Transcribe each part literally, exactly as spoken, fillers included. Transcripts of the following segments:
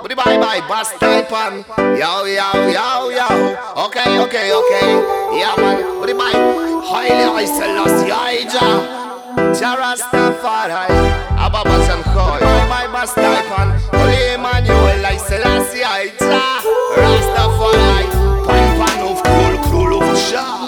Bye bye, bus type on. Yo, yo, yo, yo. Okay, okay, okay. Yeah, man. Bye bye. Haile Selassie, Aija. Jarastafari. Ababas and Hoy. Bye bye, bus type on. Holy Emmanuel, Selassie, Aija. Rastafari. Pan panów, król, królów, szah.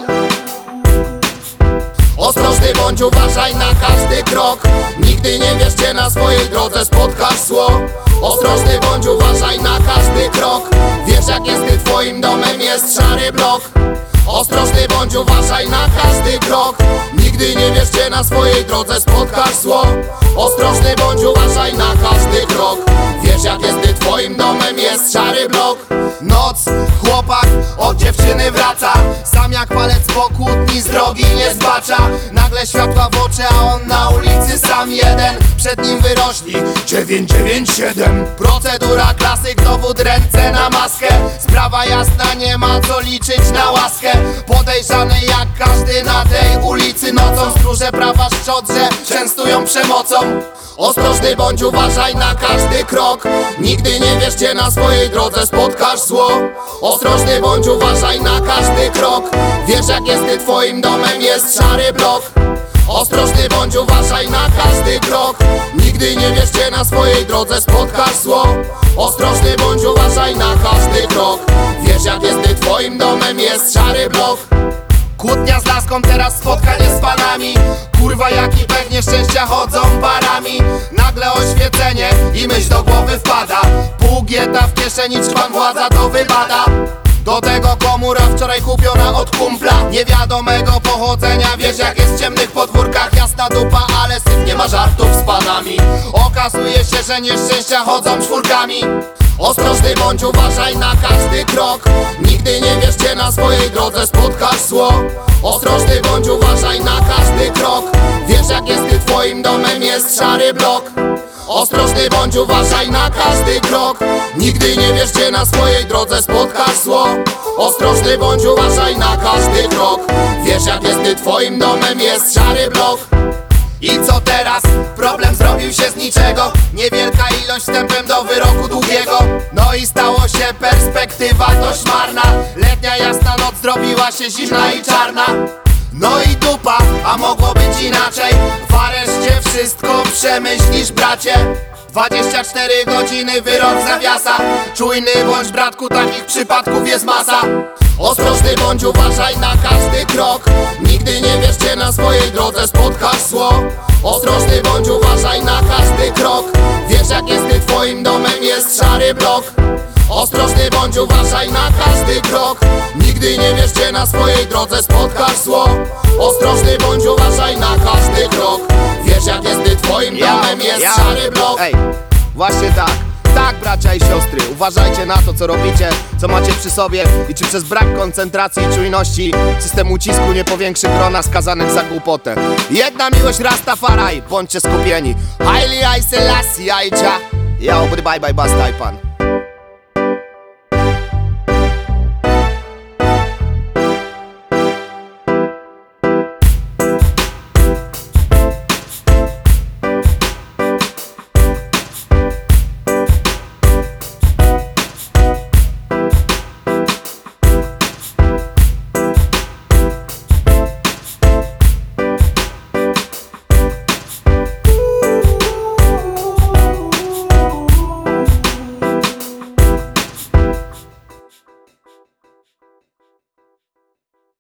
Ostrożny bądź, uważaj na każdy krok. Nigdy nie wiesz, gdzie na swojej drodze spotkasz zło. Ostrożny bądź, uważaj na każdy krok. Wiesz, jak jest, gdy twoim domem jest szary blok. Ostrożny bądź, uważaj na każdy krok. Nigdy nie wiesz, gdzie na swojej drodze spotkasz zło. Ostrożny bądź, uważaj na każdy krok. Wiesz, jak jest, gdy twoim domem jest szary blok. Noc, chłopak od dziewczyny wraca. Sam jak palec po kłótni z drogi nie zbacza. Nagle światła w oczy, a on na ulicy sam jeden. Przed nim wyrośli dziewięć dziewięć siedem. Procedura klasyk, dowód, ręce na maskę. Sprawa jasna, nie ma co liczyć na łaskę. Podejrzany jak każdy na tej ulicy nocą. Stróże prawa szczot, że częstują przemocą. Ostrożny bądź, uważaj na każdy krok. Nigdy nie wiesz, gdzie na swojej drodze spotkasz zło. Ostrożny bądź, uważaj na każdy krok. Wiesz, jak jest, gdy twoim domem jest szary blok. Ostrożny bądź, uważaj na każdy krok. Nigdy nie wiesz, gdzie na swojej drodze spotkasz zło. Ostrożny bądź, uważaj na każdy krok. Wiesz, jak jest, gdy twoim domem jest szary blok. Kłótnia z laską, teraz spotkanie z panami. Kurwa, jaki pech nieszczęścia chodzą parami. Nagle oświecenie i myśl do głowy wpada. Pół gieta w kieszeni, czy pan władza to wybada. Do tego komura wczoraj kupiona od kumpla niewiadomego pochodzenia. Wiesz, jak jest w ciemnych podwórkach, jasna dupa, ale syf, nie ma żartów z panami. Okazuje się, że nieszczęścia chodzą czwórkami. Ostrożny bądź, uważaj na każdy krok. Nigdy nie wiesz, gdzie na swojej drodze spotkasz zło. Ostrożny bądź, uważaj na każdy krok. Wiesz, jak jest, gdy twoim domem jest szary blok. Ostrożny bądź, uważaj na każdy krok. Nigdy nie wiesz, gdzie na swojej drodze spotkasz zło. Ostrożny bądź, uważaj na każdy krok. Wiesz, jak jest, gdy twoim domem jest szary blok. I co teraz? Problem zrobił się z niczego. Niewielka ilość wstępem do wyroku długiego. No i stało się perspektywa dość marna. Letnia jasna noc zrobiła się zimna i czarna. No i dupa, a mogło być inaczej. W areszcie wszystko przemyślisz, bracie. Dwadzieścia cztery godziny wyrok zawiasa. Czujny bądź, bratku, takich przypadków jest masa. Ostrożny bądź, uważaj na każdy krok. Nigdy nie wiesz, gdzie na swojej drodze spotkasz zło. Ostrożny bądź, uważaj na każdy krok. Wiesz, jak jest, gdy twoim domem jest szary blok. Ostrożny bądź, uważaj na każdy krok. Nigdy nie wiesz, gdzie na swojej drodze spotkasz zło. Ostrożny bądź, uważaj na każdy krok. Wiesz, jak jest, gdy twoim domem jest ja. szary blok. Ej, właśnie tak. Tak, bracia i siostry, uważajcie na to, co robicie, co macie przy sobie i czy przez brak koncentracji i czujności system ucisku nie powiększy grona skazanych za głupotę. Jedna miłość, Rastafari, bądźcie skupieni. Haile Selassie, Aija. Yo, bye bye, bus type on.